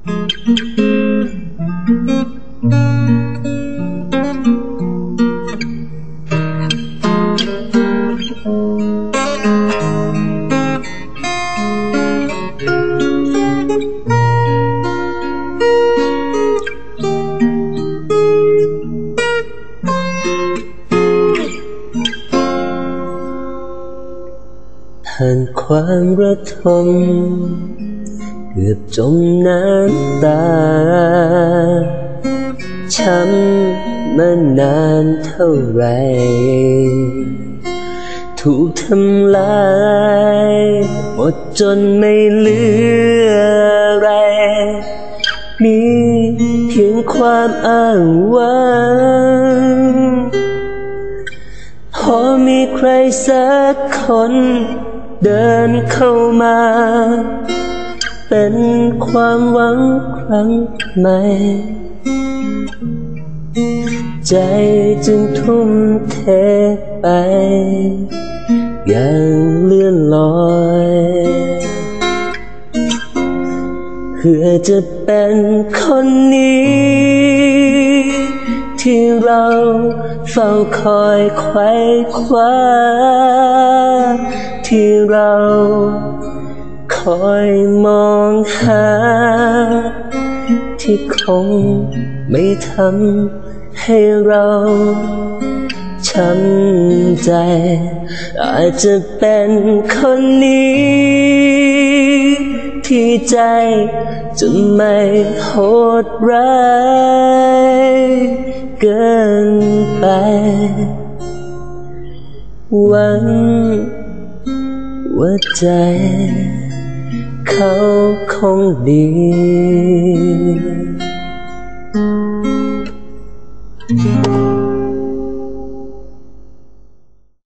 ผ่านความระทมเกือบจมน้ำตาช้ำมานานเท่าไรถูกทำลายหมดจนไม่เหลืออะไรมีเพียงความอ้างว้างพอมีใครสักคนเดินเข้ามาเป็นความหวังครั้งใหม่ใจจึงทุ่มเทไปอย่างเลื่อนลอยเพื่อจะเป็นคนนี้ที่เราเฝ้าคอยไขว่คว้าที่เราคอยมองหาที่คงไม่ทำให้เราช้ำใจอาจจะเป็นคนนี้ที่ใจจะไม่โหดร้ายเกินไปหวังว่าใจเขาคงดี